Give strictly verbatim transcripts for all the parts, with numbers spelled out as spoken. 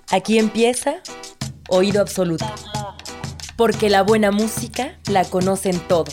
Aquí empieza Oído Absoluto, porque la buena música la conocen todos.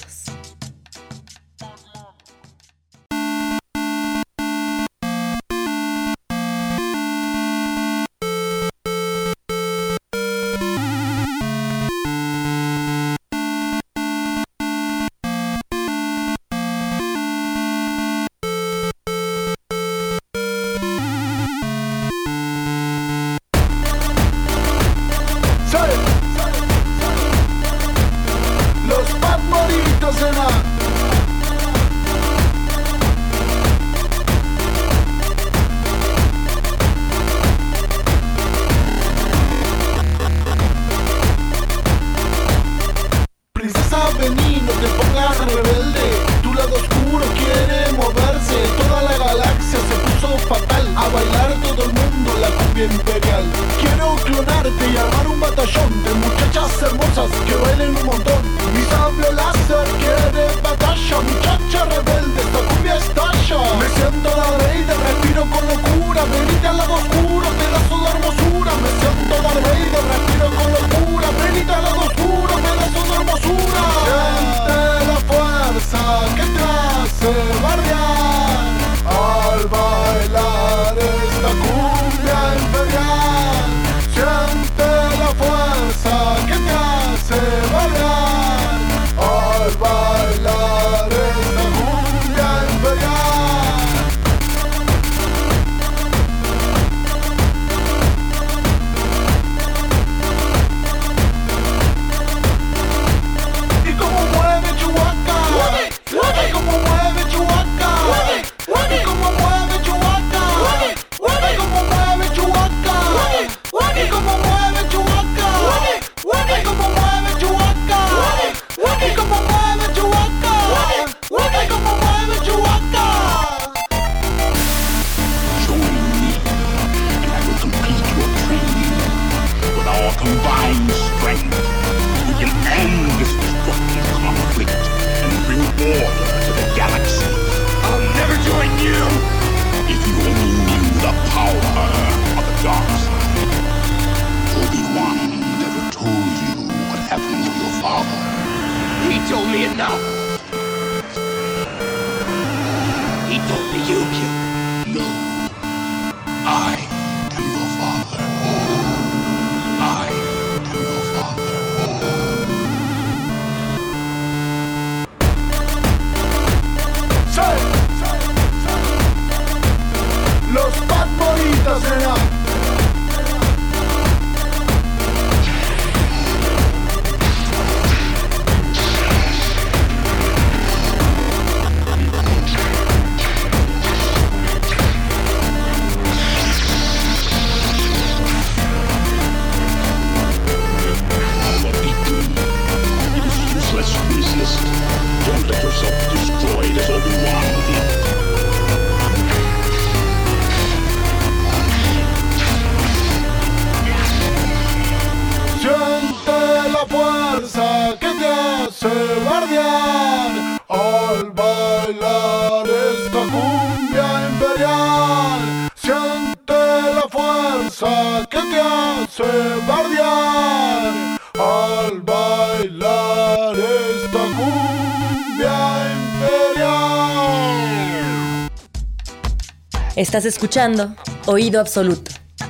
Estás escuchando Oído Absoluto.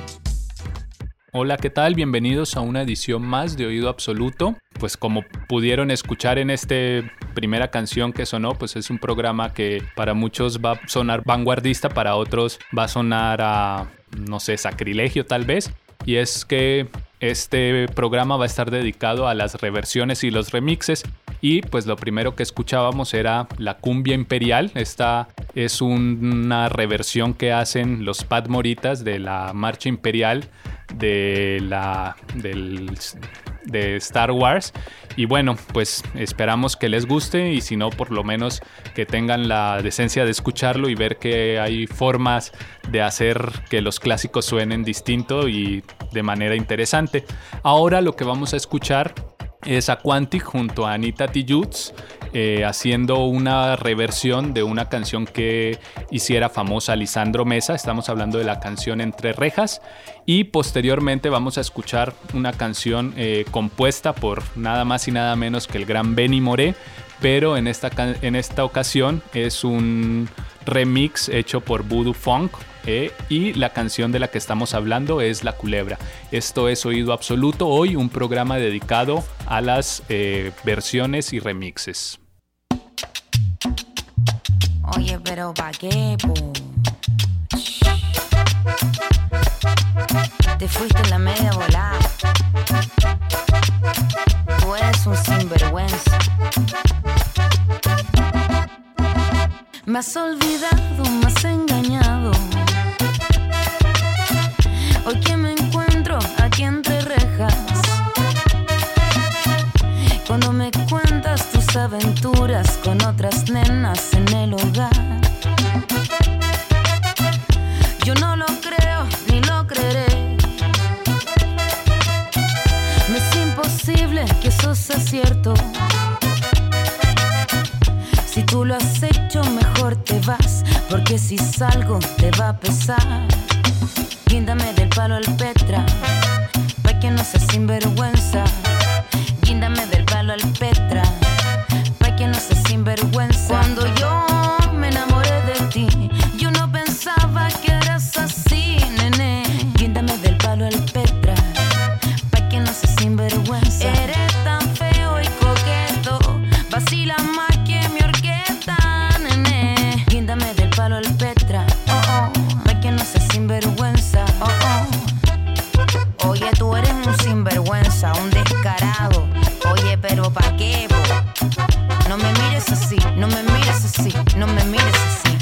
Hola, ¿qué tal? Bienvenidos a una edición más de Oído Absoluto. Pues como pudieron escuchar en esta primera canción que sonó, pues es un programa que para muchos va a sonar vanguardista, para otros va a sonar a, no sé, sacrilegio tal vez. Y es que este programa va a estar dedicado a las reversiones y los remixes. Y pues lo primero que escuchábamos era la cumbia imperial. Esta es un, una reversión que hacen los Pat Moritas de la marcha imperial de, la, del, de Star Wars. Y bueno, pues esperamos que les guste, y si no, por lo menos que tengan la decencia de escucharlo y ver que hay formas de hacer que los clásicos suenen distinto y de manera interesante. Ahora lo que vamos a escuchar es a Quantic junto a Anita Tijoux eh, haciendo una reversión de una canción que hiciera famosa Lisandro Mesa. Estamos hablando de la canción Entre Rejas, y posteriormente vamos a escuchar una canción eh, compuesta por nada más y nada menos que el gran Benny Moré, pero en esta, en esta ocasión es un remix hecho por Voodoo Funk. Eh, y la canción de la que estamos hablando es La Culebra. Esto es Oído Absoluto, hoy un programa dedicado a las eh, versiones y remixes. Oye, pero ¿pa' qué, po? Te fuiste en la media volada. Tú eres un sinvergüenza. Me has olvidado, me has engañado. Hoy que me encuentro aquí entre rejas, cuando me cuentas tus aventuras con otras nenas en el hogar, yo no lo creo ni lo creeré. Me es imposible que eso sea cierto. Si tú lo has hecho, mejor te vas, porque si salgo te va a pesar. Guíndame del palo al Petra, pa' que no seas sinvergüenza. Guíndame del palo al Petra, pa' que no seas sinvergüenza. Cuando yo me enamoré de ti, yo no pensaba que eras así, nene. Guíndame del palo al Petra, pa' que no seas sinvergüenza. Eres tan feo y coqueto, vacila más que mi orquesta, nene. Guíndame del palo al Petra, oh, oh, pa' que no seas sinvergüenza. Oh, oh. Oye, tú eres un sinvergüenza, un descarado. Oye, pero ¿pa' qué, bo? No me mires así, no me mires así, no me mires así.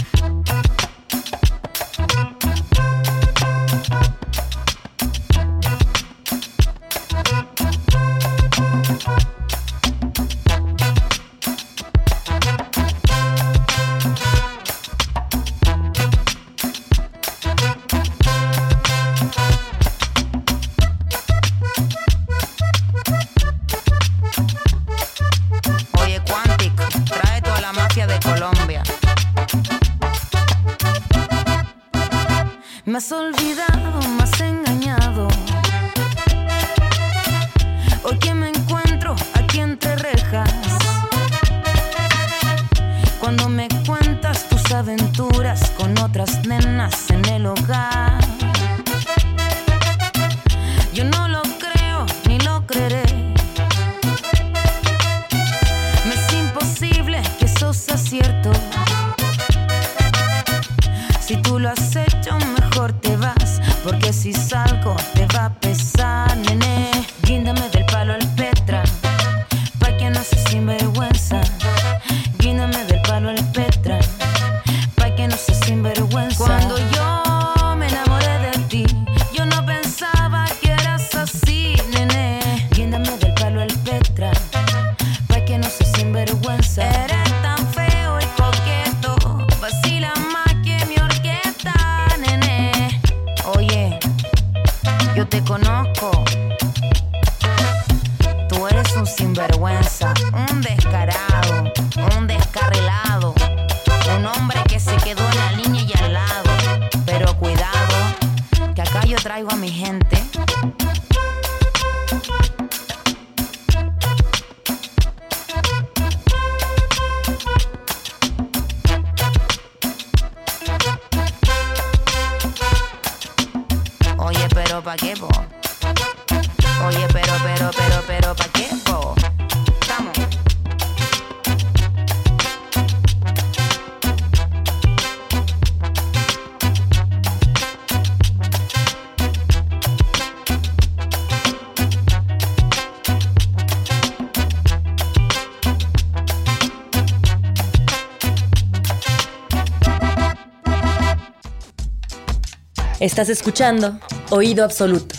Me has olvidado, me has engañado. Hoy que me encuentro aquí entre rejas, cuando me cuentas tus aventuras con otras nenas en el hogar, yo no lo creo ni lo creeré. Me es imposible que eso sea cierto. Si tú lo has hecho, mejor te vas, porque si salgo te va a pesar, nene. Guíndame del palo al Petra, pa' que no seas sinvergüenza. Guíndame del palo al Petra, pa' que no seas sinvergüenza. Cuando yo me enamoré de ti, yo no pensaba que eras así, nene. Guíndame del palo al Petra, pa' que no seas sinvergüenza. Eres tan feo y coqueto, vacila más que mi orquesta, nene. Oye, yo te conozco. Tú eres un sinvergüenza, un descarado, un descarrilado, un hombre que se quedó en la línea y al lado. Pero cuidado, que acá yo traigo a mi gente. Oye, pero ¿pa' qué, po? Oye, pero, pero, pero, pero, ¿pa' qué, po? Vamos. Estás escuchando Oído Absoluto.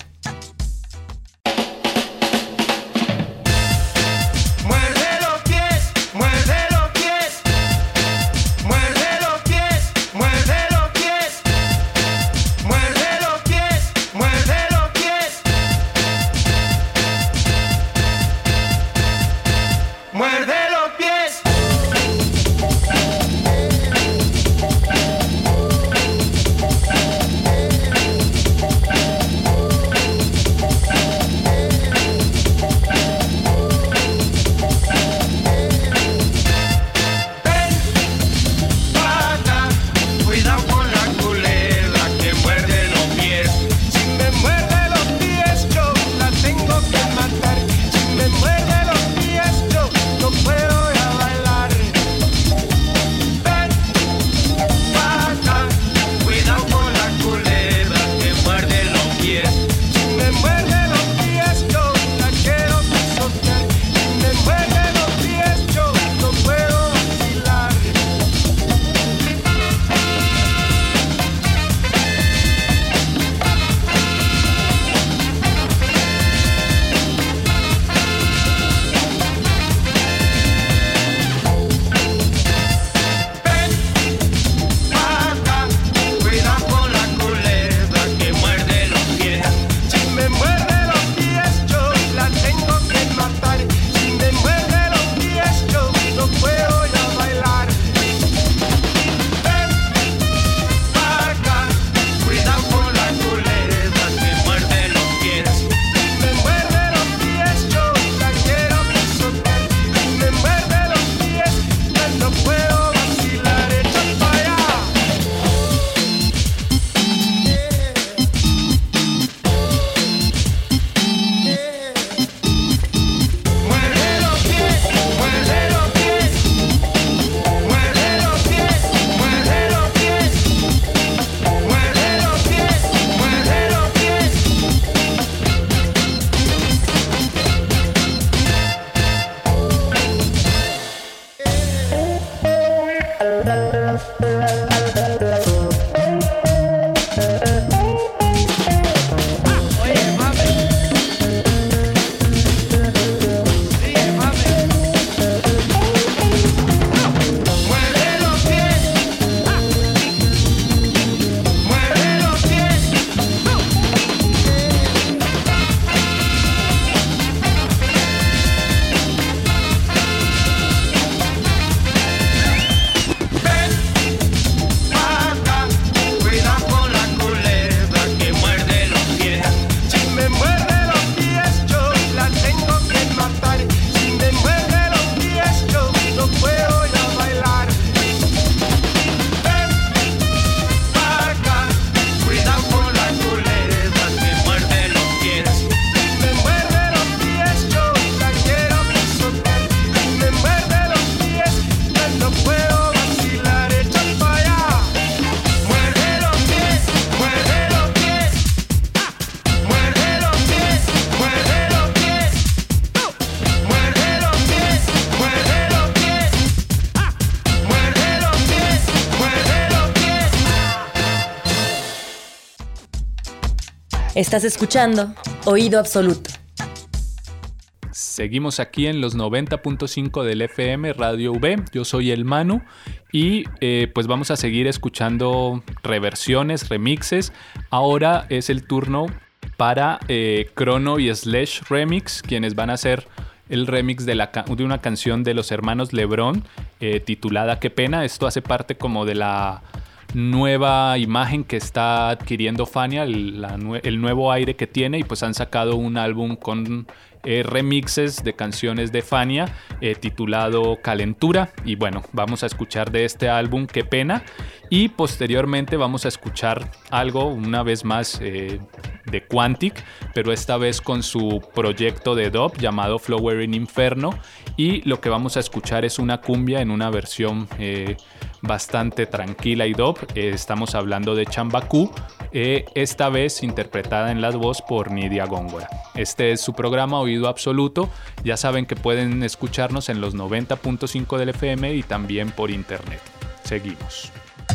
Estás escuchando Oído Absoluto. Seguimos aquí en los noventa punto cinco del F M Radio V. Yo soy el Manu y eh, pues vamos a seguir escuchando reversiones, remixes. Ahora es el turno para eh, Chrono y Slash Remix, quienes van a hacer el remix de, la, de una canción de los hermanos Lebrón eh, titulada Qué Pena. Esto hace parte como de la nueva imagen que está adquiriendo Fania, el, la, el nuevo aire que tiene, y pues han sacado un álbum con eh, remixes de canciones de Fania eh, titulado Calentura. Y bueno, vamos a escuchar de este álbum Qué Pena, y posteriormente vamos a escuchar algo una vez más eh, de Quantic, pero esta vez con su proyecto de dub llamado Flower in Inferno, y lo que vamos a escuchar es una cumbia en una versión eh, bastante tranquila y dub. Eh, estamos hablando de Chambacú, eh, esta vez interpretada en la voz por Nidia Góngora. Este es su programa Oído Absoluto. Ya saben que pueden escucharnos en los noventa punto cinco del F M y también por internet. Seguimos.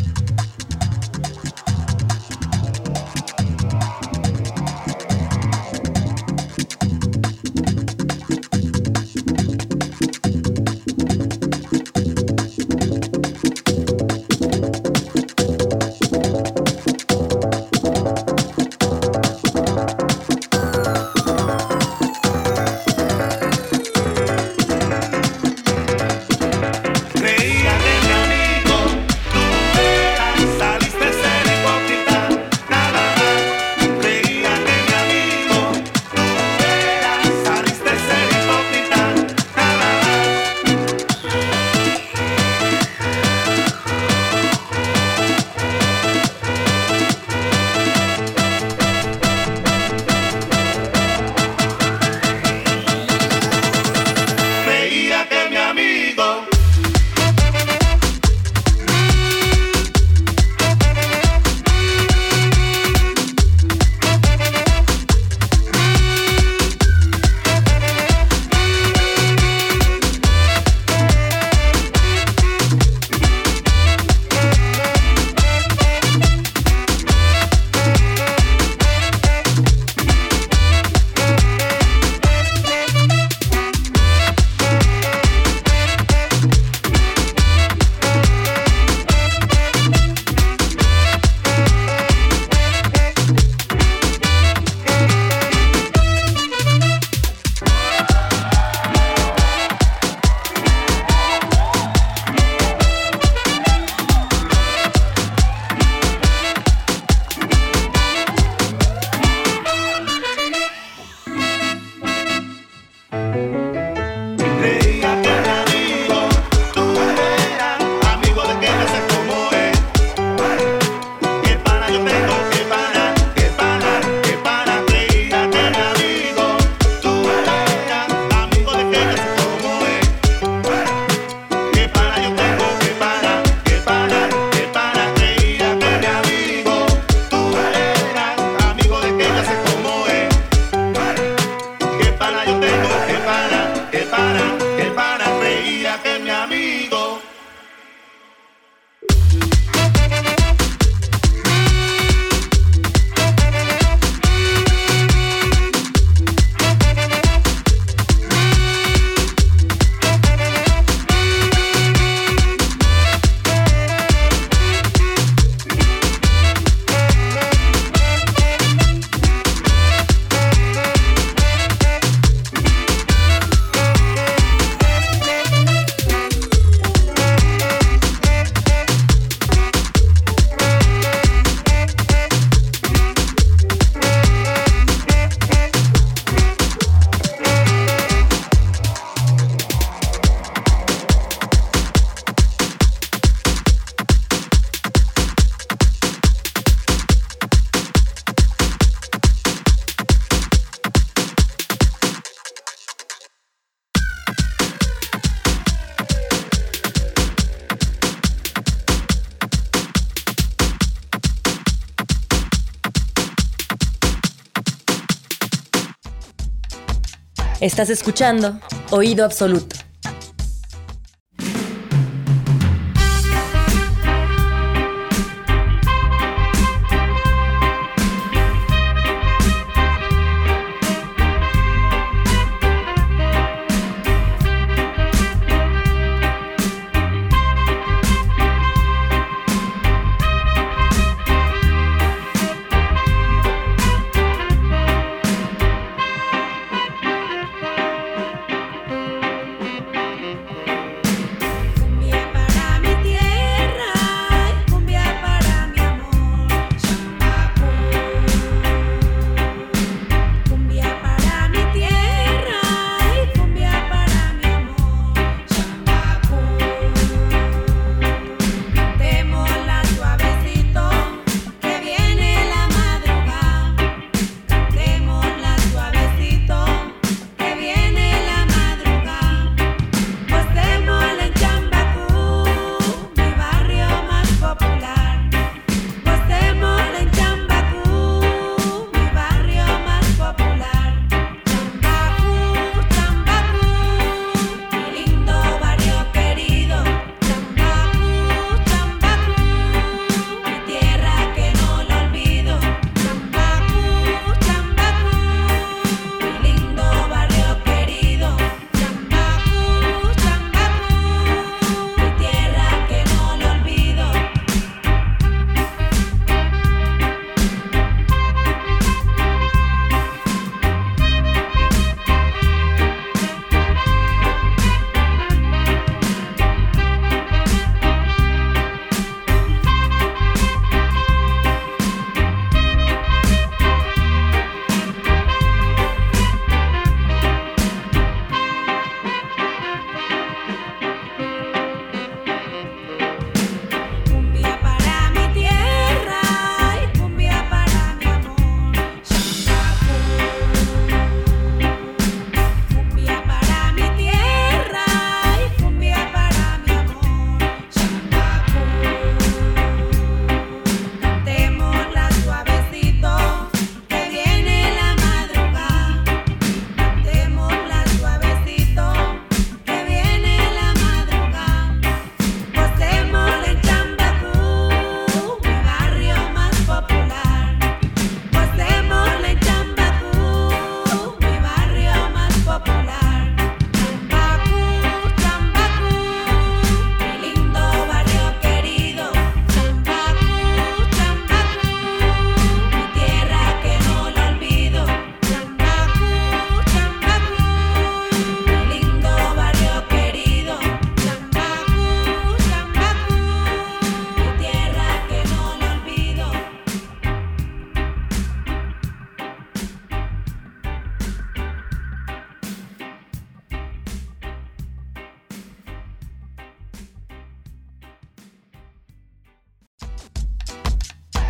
Estás escuchando Oído Absoluto.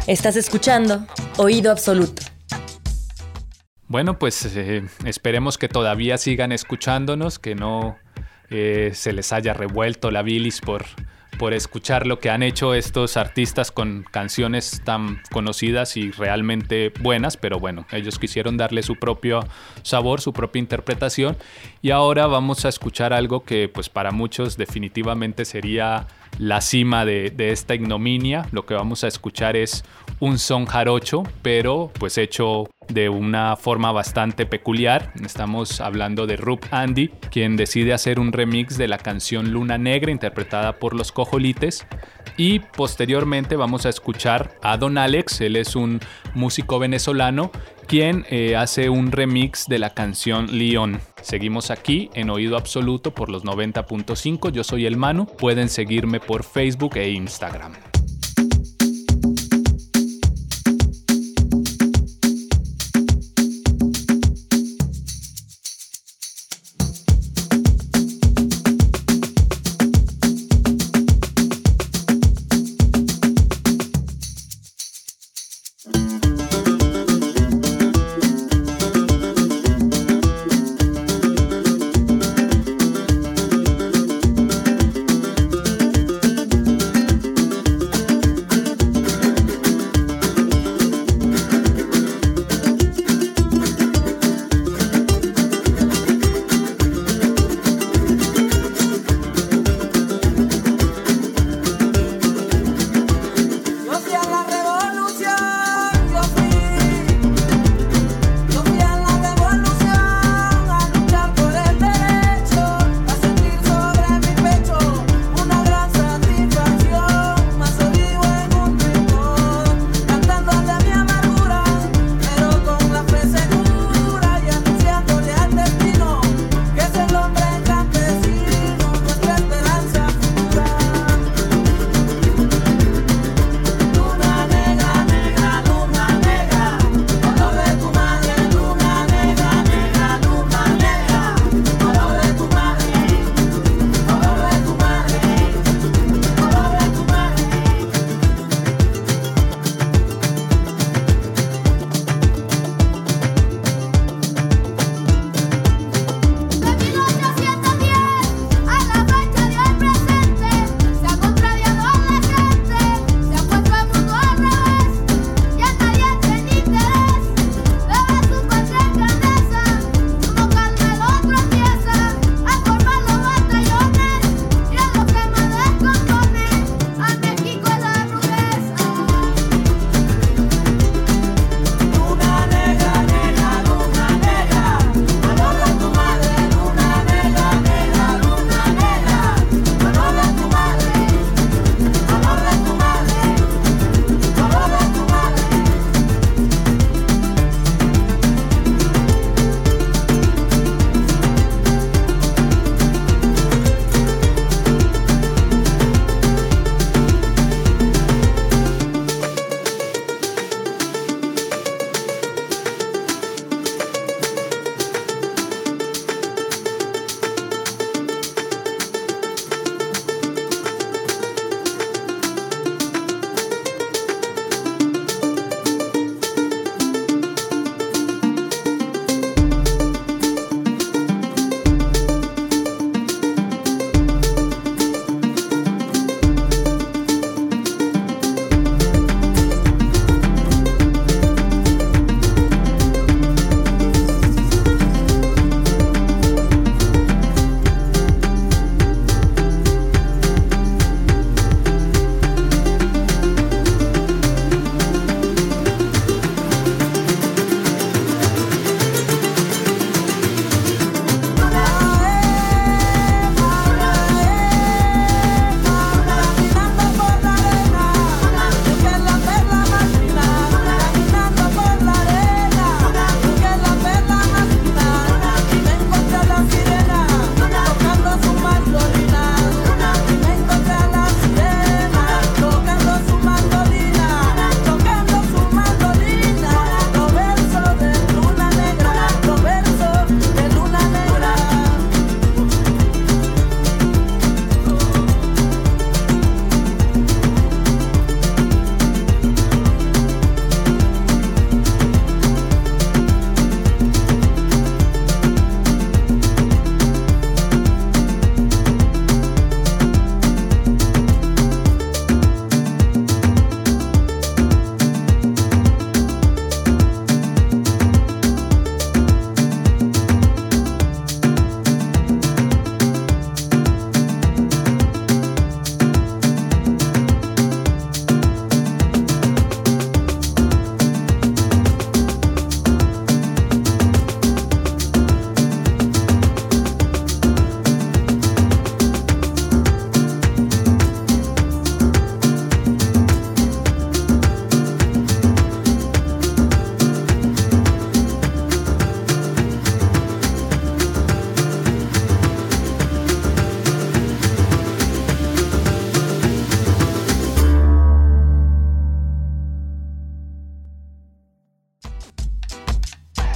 Estás escuchando Oído Absoluto. Bueno, pues eh, esperemos que todavía sigan escuchándonos, que no eh, se les haya revuelto la bilis por, por escuchar lo que han hecho estos artistas con canciones tan conocidas y realmente buenas, pero bueno, ellos quisieron darle su propio sabor, su propia interpretación, y ahora vamos a escuchar algo que pues para muchos definitivamente sería la cima de, de esta ignominia. Lo que vamos a escuchar es un son jarocho, pero pues hecho de una forma bastante peculiar. Estamos hablando de Rub Andy, quien decide hacer un remix de la canción Luna Negra, interpretada por Los Cojolites. Y posteriormente vamos a escuchar a Don Alex. Él es un músico venezolano quien eh, hace un remix de la canción León. Seguimos aquí en Oído Absoluto por los noventa punto cinco. Yo soy el Manu. Pueden seguirme por Facebook e Instagram.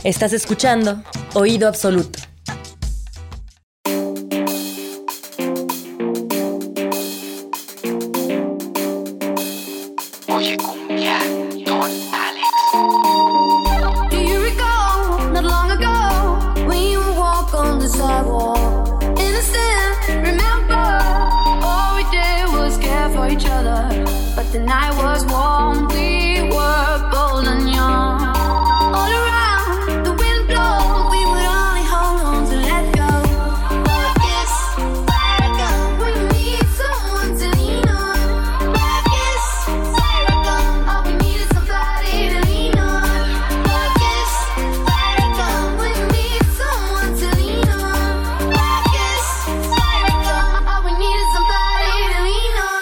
Estás escuchando Oído Absoluto. Oye cumbia, Don Alex. Do you recall, not long ago, when you walk on the sidewalk? Innocent, remember, all we did was care for each other. But the night was warm, we were bold and young. All around, the wind blows, we would only hold on to let go. But yes, fire gun, we need someone to lean on. But yes, fire gun, all we need is somebody to lean on. But yes, fire gun, we need someone to lean on. But yes, fire gun, all we need is somebody to lean on.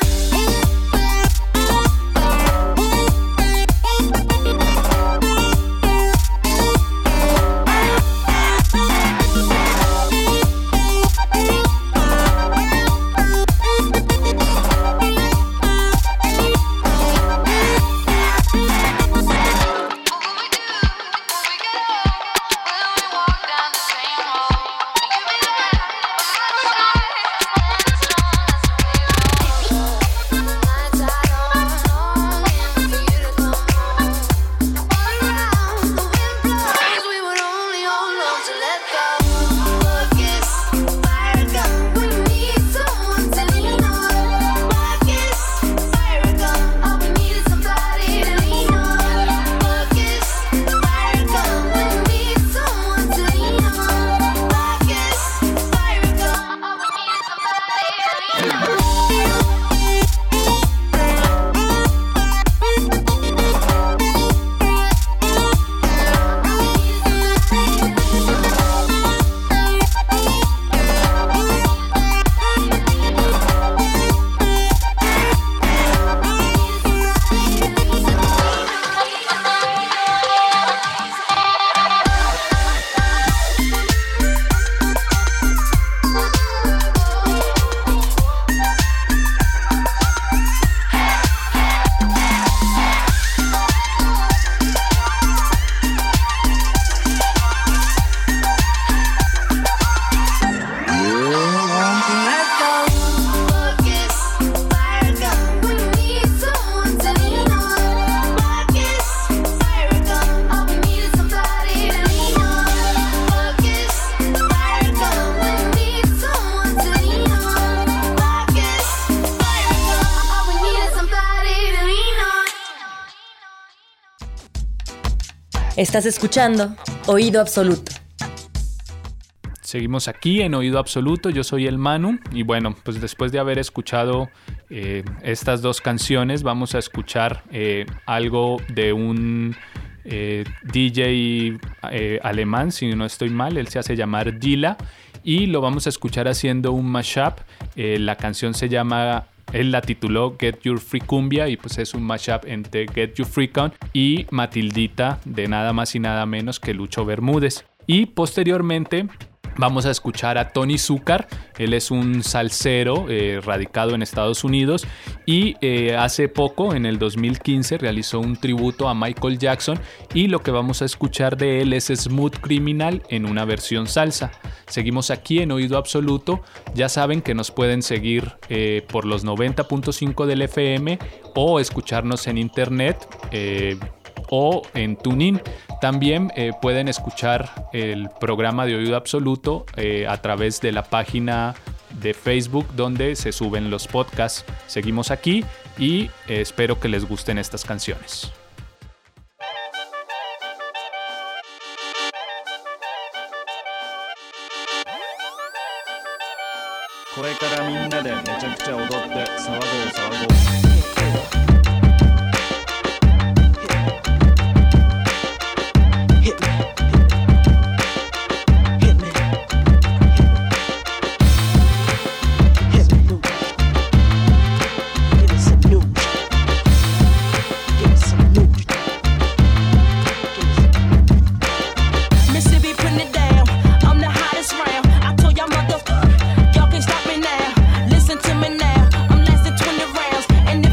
Estás escuchando Oído Absoluto. Seguimos aquí en Oído Absoluto, yo soy el Manu y bueno, pues después de haber escuchado eh, estas dos canciones vamos a escuchar eh, algo de un eh, D J eh, alemán, si no estoy mal, él se hace llamar Dila y lo vamos a escuchar haciendo un mashup. Eh, la canción se llama... Él la tituló Get Your Free Cumbia y pues es un mashup entre Get Your Freak On y Matildita de nada más y nada menos que Lucho Bermúdez. Y posteriormente vamos a escuchar a Tony Zúcar. Él es un salsero eh, radicado en Estados Unidos y eh, hace poco, en el dos mil quince, realizó un tributo a Michael Jackson y lo que vamos a escuchar de él es Smooth Criminal en una versión salsa. Seguimos aquí en Oído Absoluto. Ya saben que nos pueden seguir eh, por los noventa punto cinco del F M o escucharnos en internet eh, o en TuneIn. También eh, pueden escuchar el programa de Oído Absoluto eh, a través de la página de Facebook donde se suben los podcasts. Seguimos aquí y eh, espero que les gusten estas canciones. これからみんなでめちゃくちゃ踊って騒ごう騒ごう And if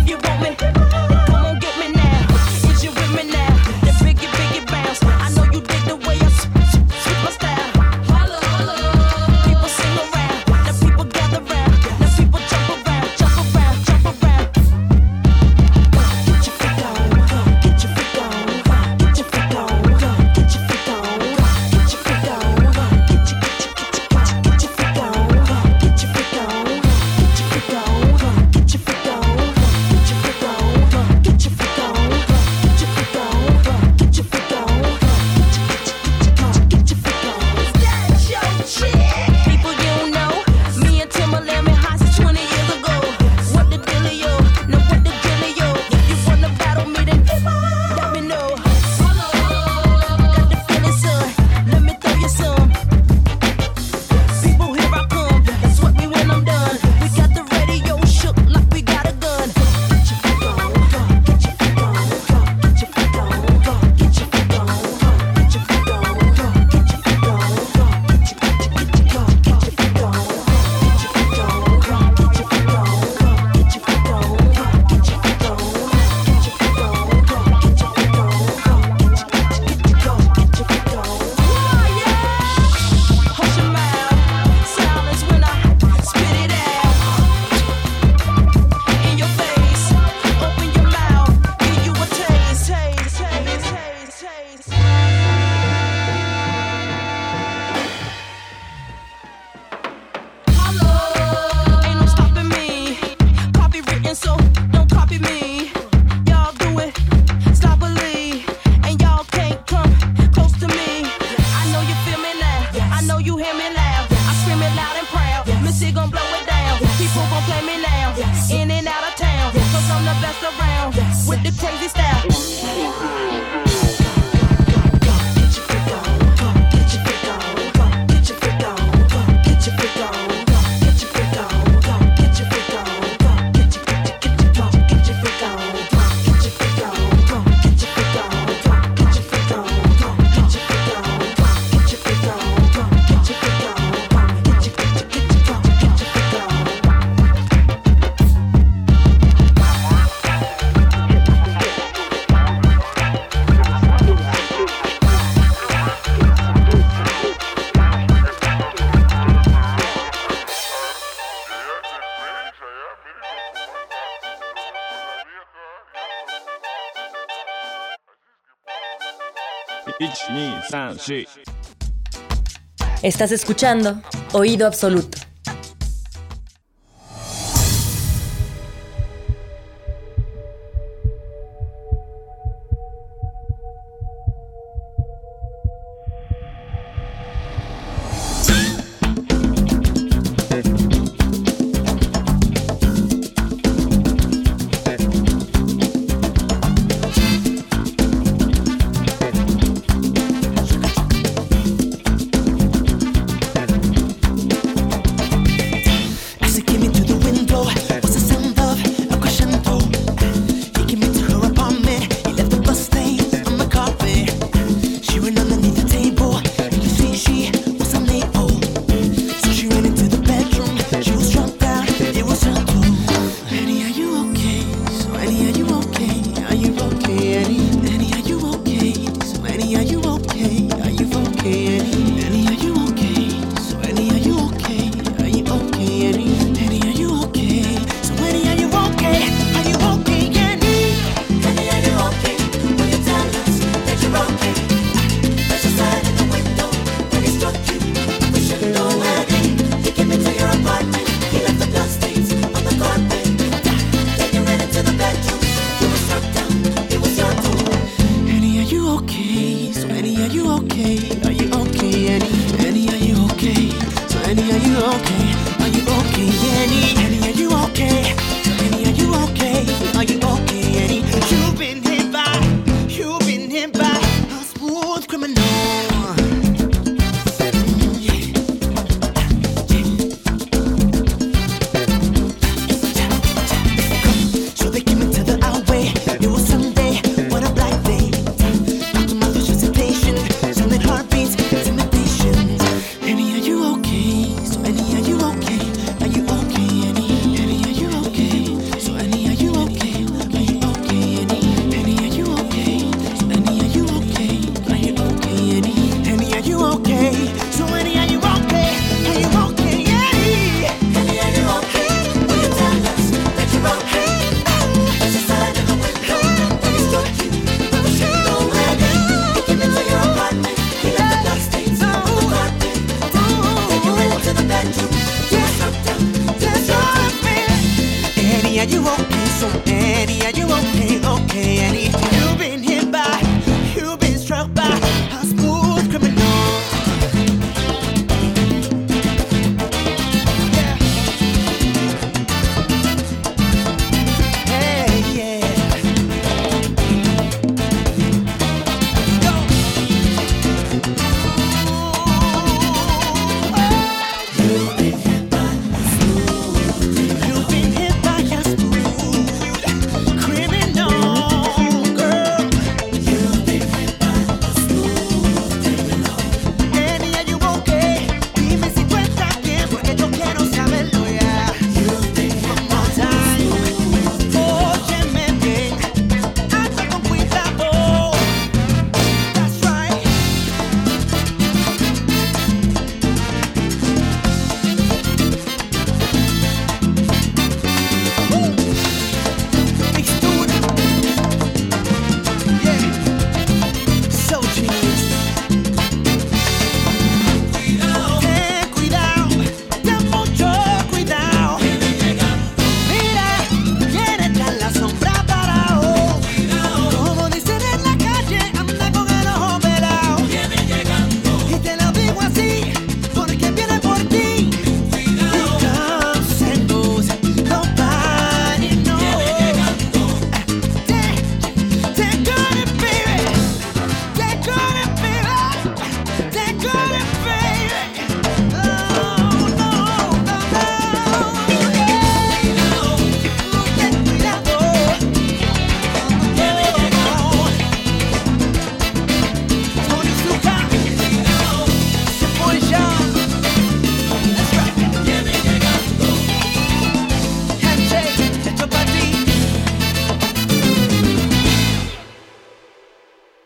ちにさんし Estás escuchando Oído Absoluto.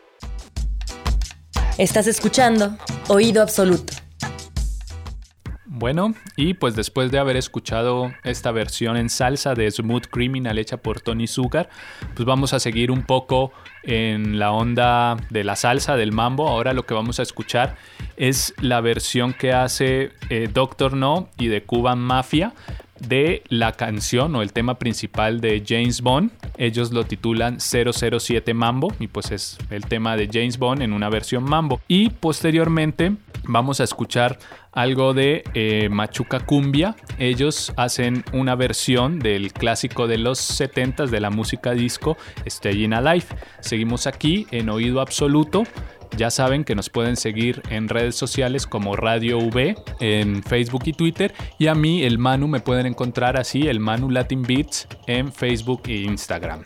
Estás escuchando Oído Absoluto. Bueno, y pues después de haber escuchado esta versión en salsa de Smooth Criminal hecha por Tony Sugar, pues vamos a seguir un poco en la onda de la salsa, del mambo. Ahora lo que vamos a escuchar es la versión que hace eh, Doctor No y The Cuban Mafia de la canción o el tema principal de James Bond. Ellos lo titulan cero cero siete Mambo y pues es el tema de James Bond en una versión mambo. Y posteriormente vamos a escuchar algo de eh, Machuca Cumbia. Ellos hacen una versión del clásico de los setentas de la música disco, Stayin' Alive. Seguimos aquí en Oído Absoluto. Ya saben que nos pueden seguir en redes sociales como Radio V, en Facebook y Twitter. Y a mí, el Manu, me pueden encontrar así, el Manu Latin Beats, en Facebook e Instagram.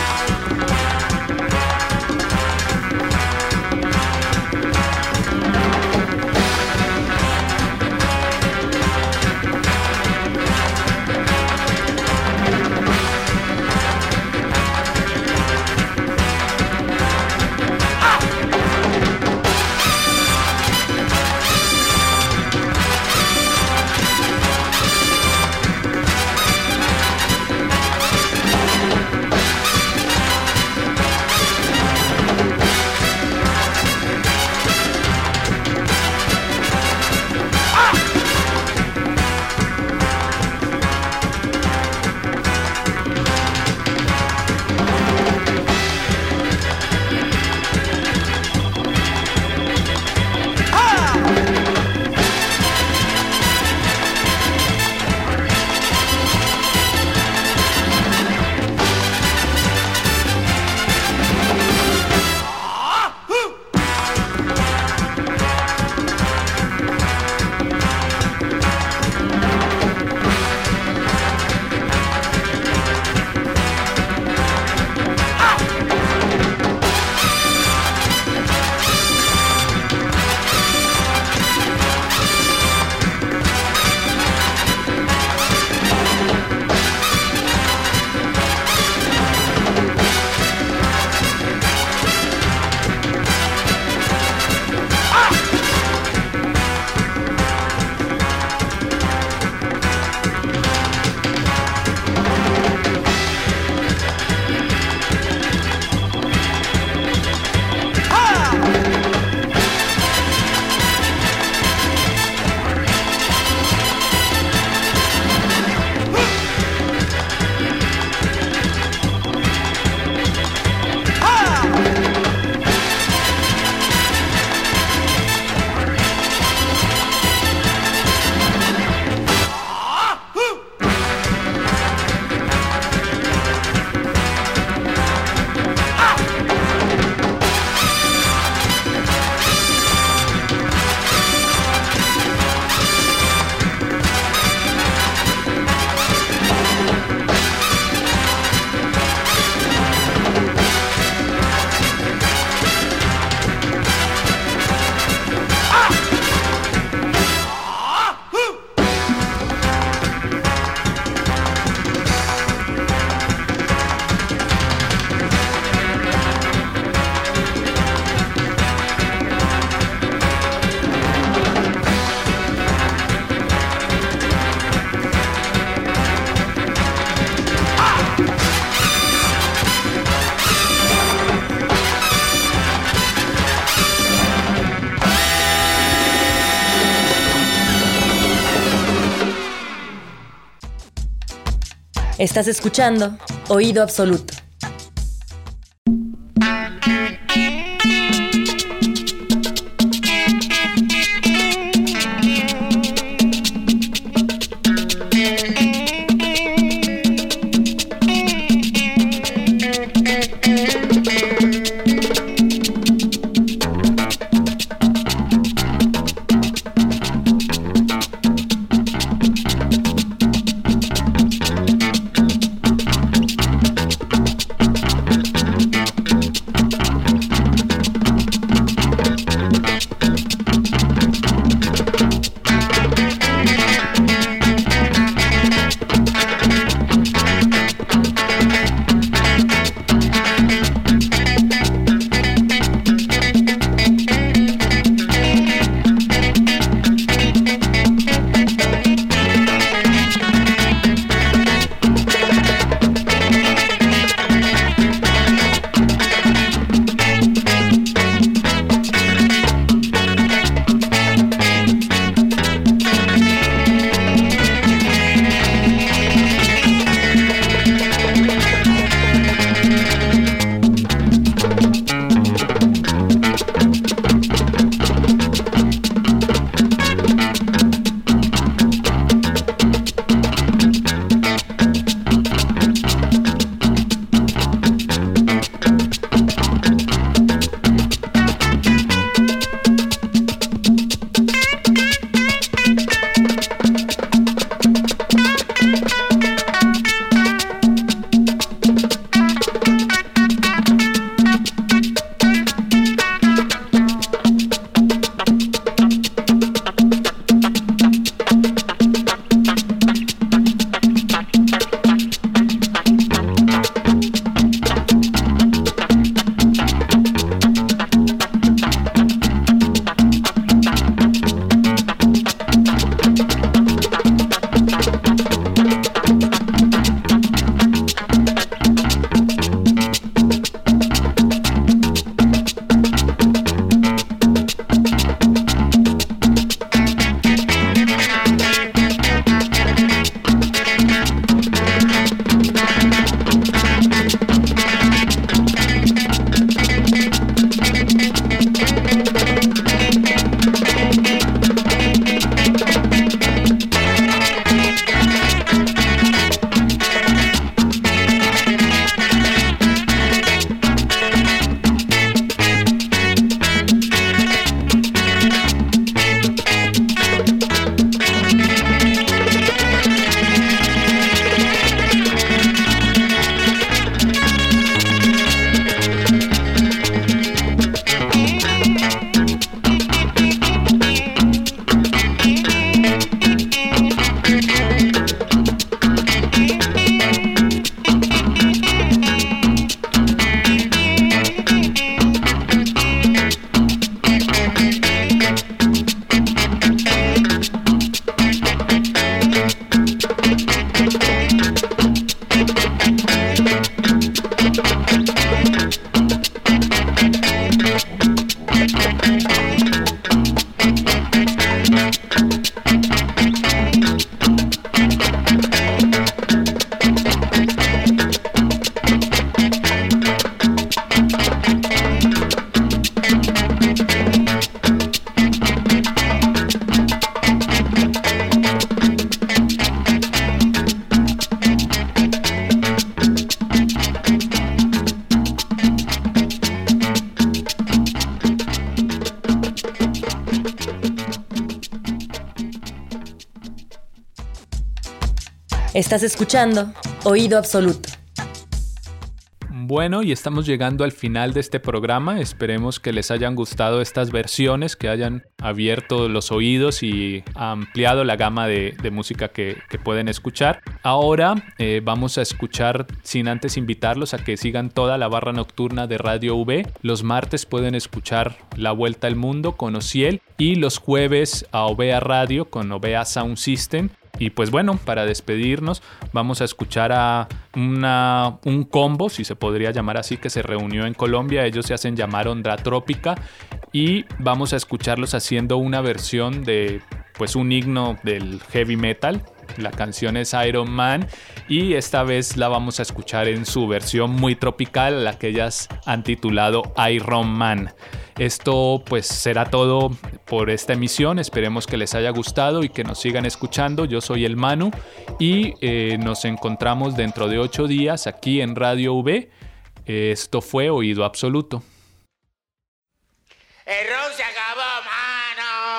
Estás escuchando Oído Absoluto. Estás escuchando Oído Absoluto. Bueno, y estamos llegando al final de este programa. Esperemos que les hayan gustado estas versiones, que hayan abierto los oídos y ampliado la gama de, de música que, que pueden escuchar. Ahora eh, vamos a escuchar, sin antes invitarlos a que sigan toda la barra nocturna de Radio V. Los martes pueden escuchar La Vuelta al Mundo con Ociel y los jueves a Ovea Radio con Ovea Sound System. Y pues bueno, para despedirnos vamos a escuchar a una, un combo, si se podría llamar así, que se reunió en Colombia. Ellos se hacen llamar Ondra Trópica y vamos a escucharlos haciendo una versión de pues un himno del heavy metal. La canción es Iron Man y esta vez la vamos a escuchar en su versión muy tropical, la que ellas han titulado Iron Man. Esto pues será todo por esta emisión. Esperemos que les haya gustado y que nos sigan escuchando. Yo soy el Manu y eh, nos encontramos dentro de ocho días aquí en Radio V. Esto fue Oído Absoluto. El rock se acabó, mano.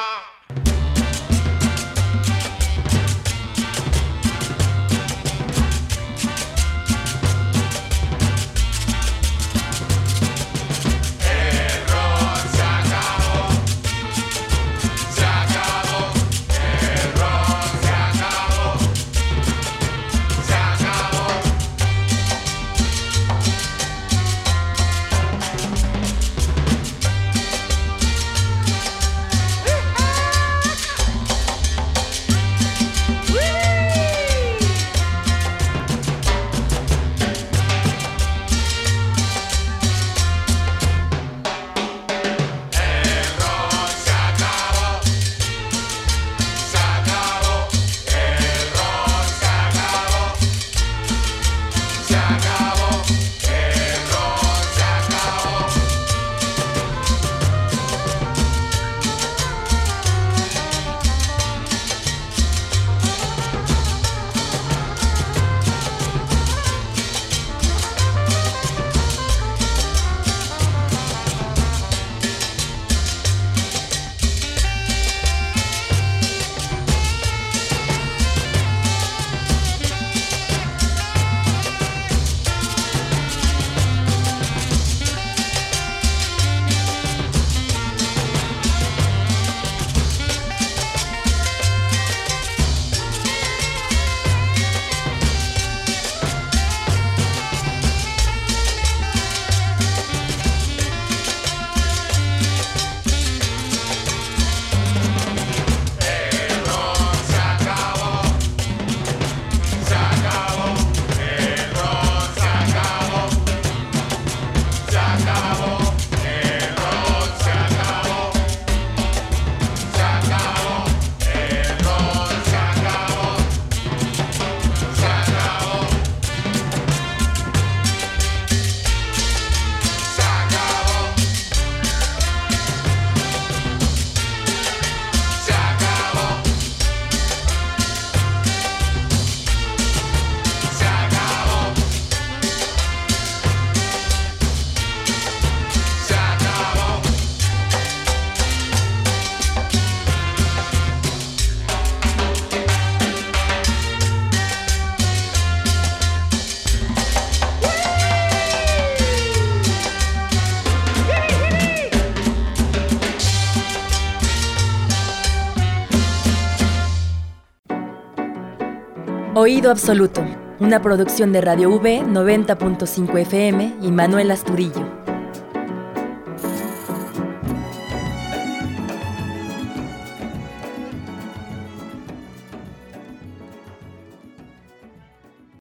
Oído Absoluto, una producción de Radio V noventa punto cinco F M y Manuel Asturillo.